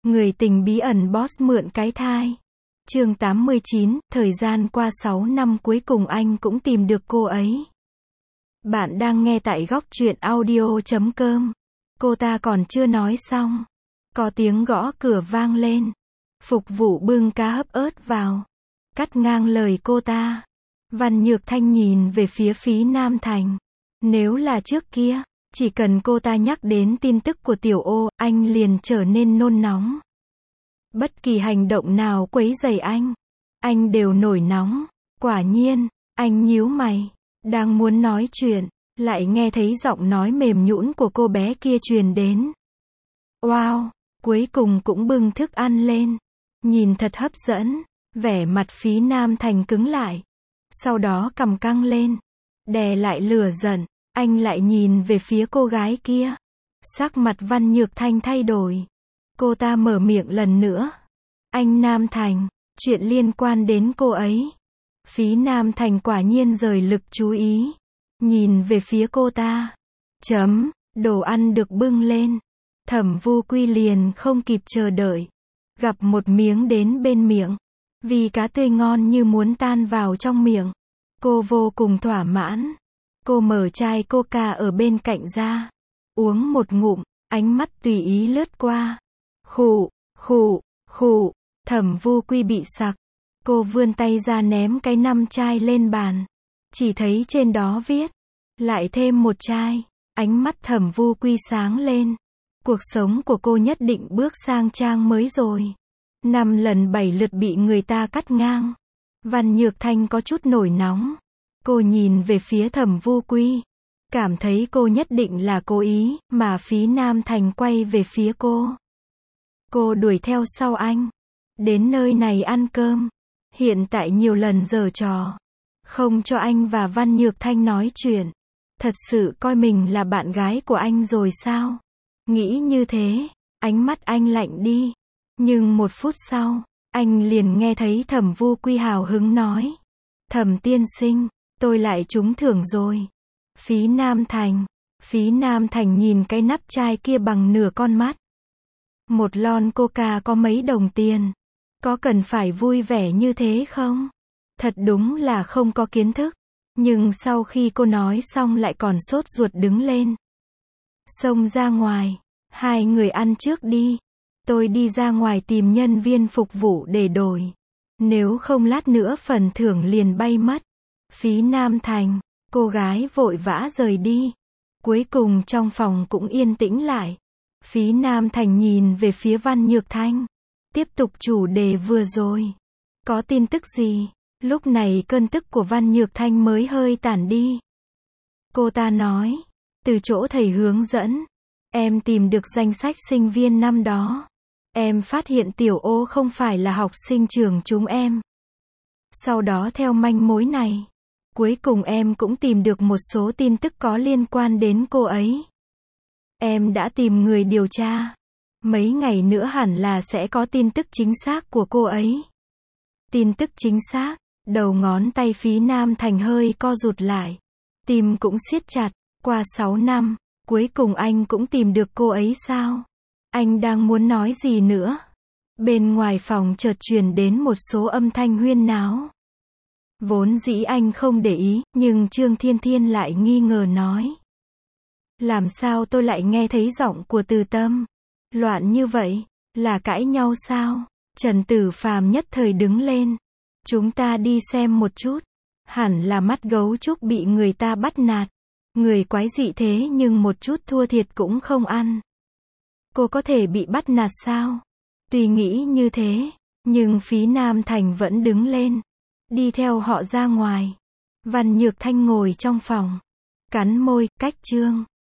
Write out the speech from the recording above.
Người tình bí ẩn boss mượn cái thai. Chương 89, thời gian qua 6 năm cuối cùng anh cũng tìm được cô ấy. Bạn đang nghe tại góc truyện audio.com. Cô ta còn chưa nói xong. Có tiếng gõ cửa vang lên. Phục vụ bưng cá hấp ớt vào. Cắt ngang lời cô ta. Văn Nhược Thanh nhìn về phía Phí Nam Thành. Nếu là trước kia, chỉ cần cô ta nhắc đến tin tức của Tiểu Ô, anh liền trở nên nôn nóng. Bất kỳ hành động nào quấy rầy anh đều nổi nóng. Quả nhiên, anh nhíu mày, đang muốn nói chuyện, lại nghe thấy giọng nói mềm nhũn của cô bé kia truyền đến. Wow, cuối cùng cũng bưng thức ăn lên. Nhìn thật hấp dẫn, vẻ mặt Phí Nam Thành cứng lại. Sau đó cằm căng lên, đè lại lửa giận, anh lại nhìn về phía cô gái kia. Sắc mặt Văn Nhược Thanh thay đổi. Cô ta mở miệng lần nữa. Anh Nam Thành, chuyện liên quan đến cô ấy. Phí Nam Thành quả nhiên rời lực chú ý. Nhìn về phía cô ta. Đồ ăn được bưng lên. Thẩm Vu Quy liền không kịp chờ đợi. Gặp một miếng đến bên miệng. Vì cá tươi ngon như muốn tan vào trong miệng. Cô vô cùng thỏa mãn. Cô mở chai coca ở bên cạnh ra. Uống một ngụm, ánh mắt tùy ý lướt qua. Khụ. Thẩm Vu Quy bị sặc. Cô vươn tay ra ném cái 5 chai lên bàn. Chỉ thấy trên đó viết. Lại thêm một chai. Ánh mắt Thẩm Vu Quy sáng lên. Cuộc sống của cô nhất định bước sang trang mới rồi. 5 lần 7 lượt bị người ta cắt ngang. Văn Nhược Thanh có chút nổi nóng. Cô nhìn về phía Thẩm Vu Quy. Cảm thấy cô nhất định là cố ý, mà Phí Nam Thành quay về phía cô. Cô đuổi theo sau anh. Đến nơi này ăn cơm. Hiện tại nhiều lần giở trò. Không cho anh và Văn Nhược Thanh nói chuyện. Thật sự coi mình là bạn gái của anh rồi sao? Nghĩ như thế, ánh mắt anh lạnh đi. Nhưng một phút sau, anh liền nghe thấy Thẩm Vu Quy hào hứng nói. Thẩm tiên sinh, tôi lại trúng thưởng rồi. Phí Nam Thành nhìn cái nắp chai kia bằng nửa con mắt. Một lon coca có mấy đồng tiền. Có cần phải vui vẻ như thế không? Thật đúng là không có kiến thức. Nhưng sau khi cô nói xong lại còn sốt ruột đứng lên. Xông ra ngoài. Hai người ăn trước đi. Tôi đi ra ngoài tìm nhân viên phục vụ để đổi. Nếu không lát nữa phần thưởng liền bay mất. Phí Nam Thành. Cô gái vội vã rời đi. Cuối cùng trong phòng cũng yên tĩnh lại. Phí Nam Thành nhìn về phía Văn Nhược Thanh. Tiếp tục chủ đề vừa rồi. Có tin tức gì? Lúc này cơn tức của Văn Nhược Thanh mới hơi tản đi. Cô ta nói. Từ chỗ thầy hướng dẫn. Em tìm được danh sách sinh viên năm đó. Em phát hiện Tiểu Ô không phải là học sinh trường chúng em. Sau đó theo manh mối này. Cuối cùng em cũng tìm được một số tin tức có liên quan đến cô ấy. Em đã tìm người điều tra. Mấy ngày nữa hẳn là sẽ có tin tức chính xác của cô ấy. Tin tức chính xác. Đầu ngón tay Phí Nam Thành hơi co rụt lại. Tim cũng siết chặt. Qua 6 năm, cuối cùng anh cũng tìm được cô ấy sao? Anh đang muốn nói gì nữa? Bên ngoài phòng chợt truyền đến một số âm thanh huyên náo. Vốn dĩ anh không để ý, nhưng Trương Thiên Thiên lại nghi ngờ nói. Làm sao tôi lại nghe thấy giọng của Từ Tâm? Loạn như vậy, là cãi nhau sao? Trần Tử Phàm nhất thời đứng lên. Chúng ta đi xem một chút. Hẳn là mắt gấu trúc bị người ta bắt nạt. Người quái dị thế nhưng một chút thua thiệt cũng không ăn. Cô có thể bị bắt nạt sao? Tuy nghĩ như thế, nhưng Phí Nam Thành vẫn đứng lên. Đi theo họ ra ngoài. Văn Nhược Thanh ngồi trong phòng. Cắn môi, cách Trương